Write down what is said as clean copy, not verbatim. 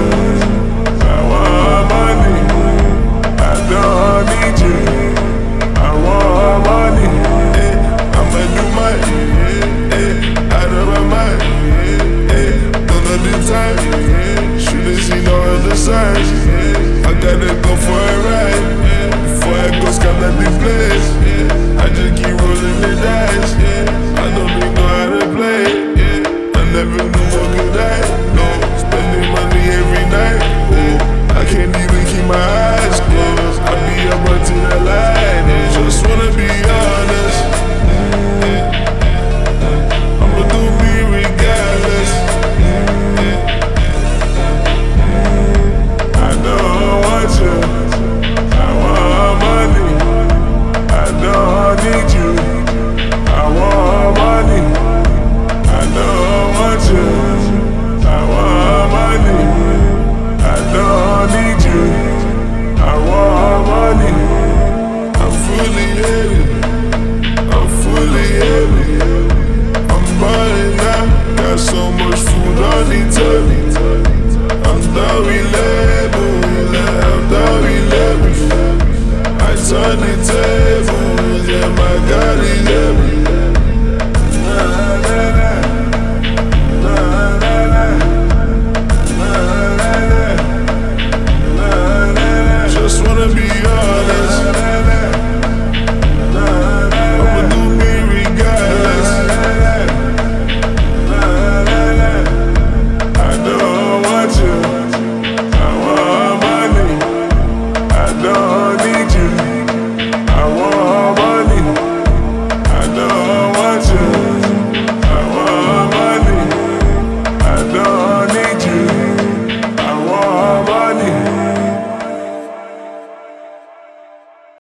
I want money, I don't need you. I want money, I'ma do my out of my mind, don't know the time, should've seen all other signs. I gotta go for a ride, before I go scam at the place. I just keep